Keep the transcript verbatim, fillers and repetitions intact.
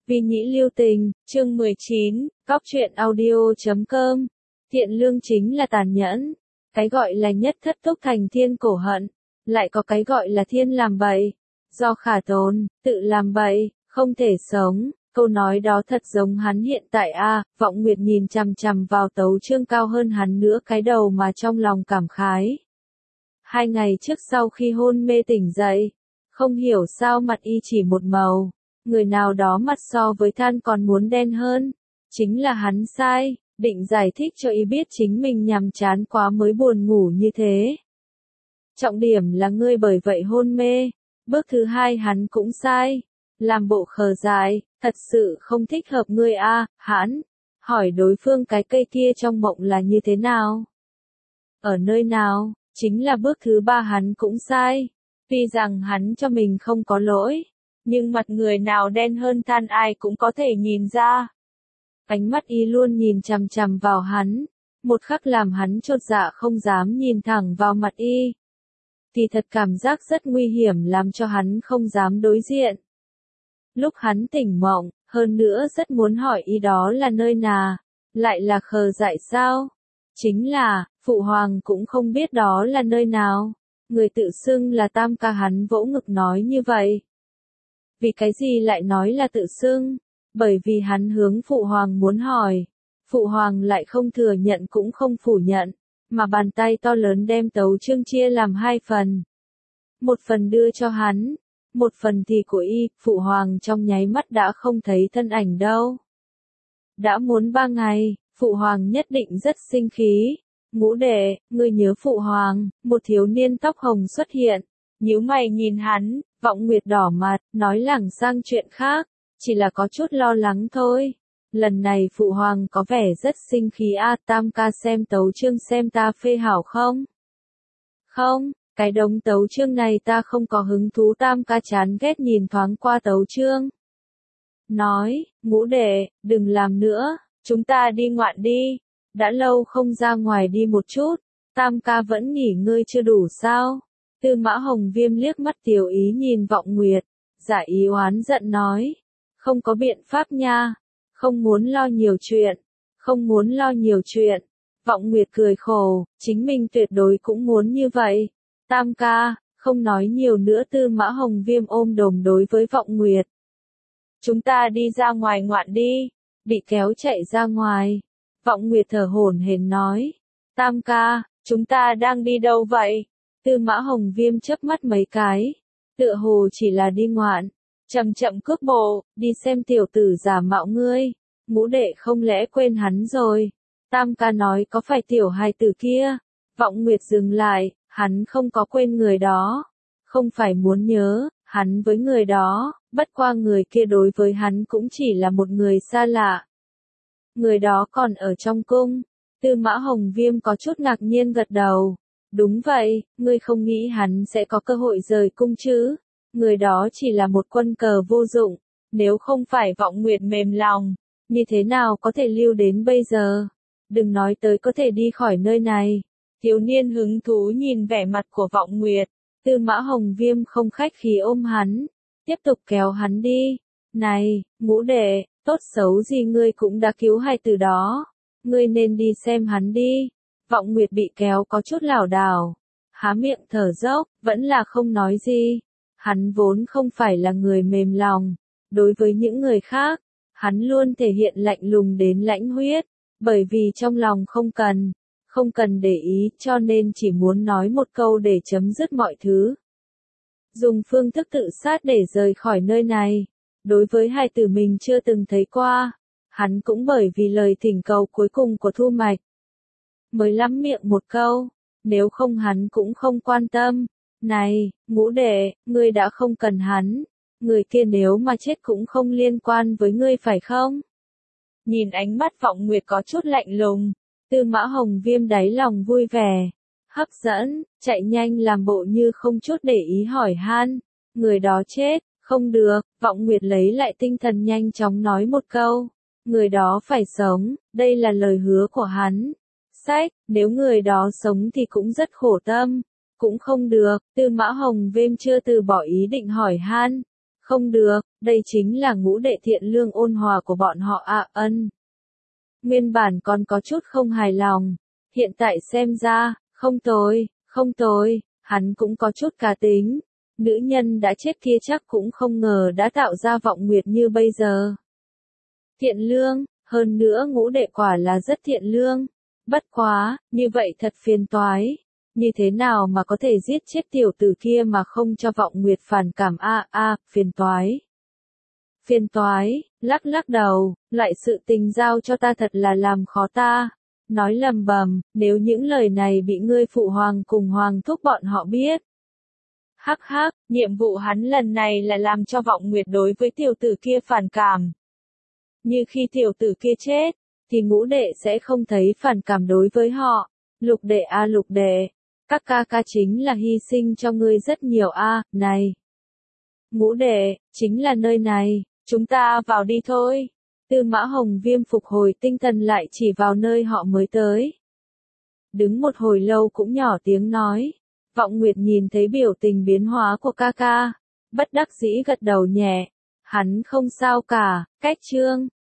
Vì nhĩ lưu tình, chương mười chín, góc truyện audio chấm com. Thiện lương chính là tàn nhẫn. Cái gọi là nhất thất túc thành thiên cổ hận. Lại có cái gọi là thiên làm bậy. Do khả tốn, tự làm bậy, không thể sống. Câu nói đó thật giống hắn hiện tại a. À, Vọng Nguyệt nhìn chằm chằm vào Tấu Chương cao hơn hắn nữa cái đầu mà trong lòng cảm khái. Hai ngày trước sau khi hôn mê tỉnh dậy, không hiểu sao mặt y chỉ một màu. Người nào đó mặt so với than còn muốn đen hơn. Chính là hắn sai, định giải thích cho y biết chính mình nhàm chán quá mới buồn ngủ như thế. Trọng điểm là ngươi bởi vậy hôn mê. Bước thứ hai hắn cũng sai. Làm bộ khờ dại, thật sự không thích hợp ngươi a. À, hãn. Hỏi đối phương cái cây kia trong mộng là như thế nào? Ở nơi nào? Chính là bước thứ ba hắn cũng sai. Tuy rằng hắn cho mình không có lỗi. Nhưng mặt người nào đen hơn than ai cũng có thể nhìn ra. Ánh mắt y luôn nhìn chằm chằm vào hắn. Một khắc làm hắn chột dạ không dám nhìn thẳng vào mặt y. Thì thật cảm giác rất nguy hiểm làm cho hắn không dám đối diện. Lúc hắn tỉnh mộng, hơn nữa rất muốn hỏi y đó là nơi nào. Lại là khờ dại sao? Chính là, Phụ Hoàng cũng không biết đó là nơi nào. Người tự xưng là Tam ca hắn vỗ ngực nói như vậy. Vì cái gì lại nói là tự xưng? Bởi vì hắn hướng Phụ Hoàng muốn hỏi. Phụ Hoàng lại không thừa nhận cũng không phủ nhận. Mà bàn tay to lớn đem Tấu Chương chia làm hai phần. Một phần đưa cho hắn. Một phần thì của y. Phụ Hoàng trong nháy mắt đã không thấy thân ảnh đâu. Đã muốn ba ngày. Phụ Hoàng nhất định rất sinh khí. Ngũ đệ, ngươi nhớ Phụ Hoàng. Một thiếu niên tóc hồng xuất hiện. Nhíu mày nhìn hắn. Vọng Nguyệt đỏ mặt, nói lảng sang chuyện khác, chỉ là có chút lo lắng thôi. Lần này Phụ Hoàng có vẻ rất sinh khí a. À, Tam ca xem Tấu Chương xem ta phê hảo không? Không, cái đống Tấu Chương này ta không có hứng thú. Tam ca chán ghét nhìn thoáng qua Tấu Chương. Nói, Ngũ đệ, đừng làm nữa, chúng ta đi ngoạn đi. Đã lâu không ra ngoài đi một chút, Tam ca vẫn nghỉ ngơi chưa đủ sao? Tư Mã Hồng Viêm liếc mắt tiểu ý nhìn Vọng Nguyệt, giả ý oán giận nói, không có biện pháp nha, không muốn lo nhiều chuyện, không muốn lo nhiều chuyện. Vọng Nguyệt cười khổ, chính mình tuyệt đối cũng muốn như vậy. Tam ca, không nói nhiều nữa. Tư Mã Hồng Viêm ôm đồm đối với Vọng Nguyệt. Chúng ta đi ra ngoài ngoạn đi, bị kéo chạy ra ngoài. Vọng Nguyệt thở hổn hển nói, Tam ca, chúng ta đang đi đâu vậy? Tư Mã Hồng Viêm chớp mắt mấy cái, tựa hồ chỉ là đi ngoạn, chậm chậm cước bộ, đi xem tiểu tử giả mạo ngươi. Ngũ đệ không lẽ quên hắn rồi? Tam ca nói có phải tiểu hài tử kia? Vọng Nguyệt dừng lại, hắn không có quên người đó, không phải muốn nhớ, hắn với người đó, bất qua người kia đối với hắn cũng chỉ là một người xa lạ. Người đó còn ở trong cung. Tư Mã Hồng Viêm có chút ngạc nhiên gật đầu. Đúng vậy, ngươi không nghĩ hắn sẽ có cơ hội rời cung chứ? Người đó chỉ là một quân cờ vô dụng, nếu không phải Vọng Nguyệt mềm lòng, như thế nào có thể lưu đến bây giờ? Đừng nói tới có thể đi khỏi nơi này. Thiếu niên hứng thú nhìn vẻ mặt của Vọng Nguyệt, Tư Mã Hồng Viêm không khách khí ôm hắn, tiếp tục kéo hắn đi. Này, Ngũ đệ, tốt xấu gì ngươi cũng đã cứu hai từ đó, ngươi nên đi xem hắn đi. Vọng Nguyệt bị kéo có chút lảo đảo, há miệng thở dốc, vẫn là không nói gì. Hắn vốn không phải là người mềm lòng, đối với những người khác, hắn luôn thể hiện lạnh lùng đến lãnh huyết, bởi vì trong lòng không cần, không cần để ý, cho nên chỉ muốn nói một câu để chấm dứt mọi thứ. Dùng phương thức tự sát để rời khỏi nơi này, đối với hai từ mình chưa từng thấy qua, hắn cũng bởi vì lời thỉnh cầu cuối cùng của Thu Mạch mới lắm miệng một câu, nếu không hắn cũng không quan tâm. Này, Ngũ đệ, ngươi đã không cần hắn, người kia nếu mà chết cũng không liên quan với ngươi phải không? Nhìn ánh mắt Vọng Nguyệt có chút lạnh lùng, Tư Mã Hồng Viêm đáy lòng vui vẻ, hấp dẫn, chạy nhanh làm bộ như không chút để ý hỏi han, người đó chết, không được. Vọng Nguyệt lấy lại tinh thần nhanh chóng nói một câu, người đó phải sống, đây là lời hứa của hắn. Sách, nếu người đó sống thì cũng rất khổ tâm, cũng không được. Tư Mã Hồng Viêm chưa từ bỏ ý định hỏi han, Không được, đây chính là ngũ đệ thiện lương ôn hòa của bọn họ ạ. Ân. Nguyên bản còn có chút không hài lòng, hiện tại xem ra, không tồi, không tồi, hắn cũng có chút cá tính. Nữ nhân đã chết kia chắc cũng không ngờ đã tạo ra vọng nguyệt như bây giờ. Thiện lương, hơn nữa ngũ đệ quả là rất thiện lương. Bất quá, như vậy thật phiền toái. Như thế nào mà có thể giết chết tiểu tử kia mà không cho vọng nguyệt phản cảm a a, phiền toái. Phiền toái, lắc lắc đầu, lại sự tình giao cho ta thật là làm khó ta. Nói lầm bầm, nếu những lời này bị ngươi phụ hoàng cùng hoàng thúc bọn họ biết. Hắc hắc, nhiệm vụ hắn lần này là làm cho vọng nguyệt đối với tiểu tử kia phản cảm. Như khi tiểu tử kia chết, thì ngũ đệ sẽ không thấy phản cảm đối với họ. Lục đệ a lục đệ, các ca ca chính là hy sinh cho ngươi rất nhiều a, này. Ngũ đệ, chính là nơi này, chúng ta vào đi thôi. Tư Mã Hồng Viêm phục hồi tinh thần lại chỉ vào nơi họ mới tới. Đứng một hồi lâu cũng nhỏ tiếng nói. Vọng Nguyệt nhìn thấy biểu tình biến hóa của ca ca, bất đắc dĩ gật đầu nhẹ. Hắn không sao cả, cách chương.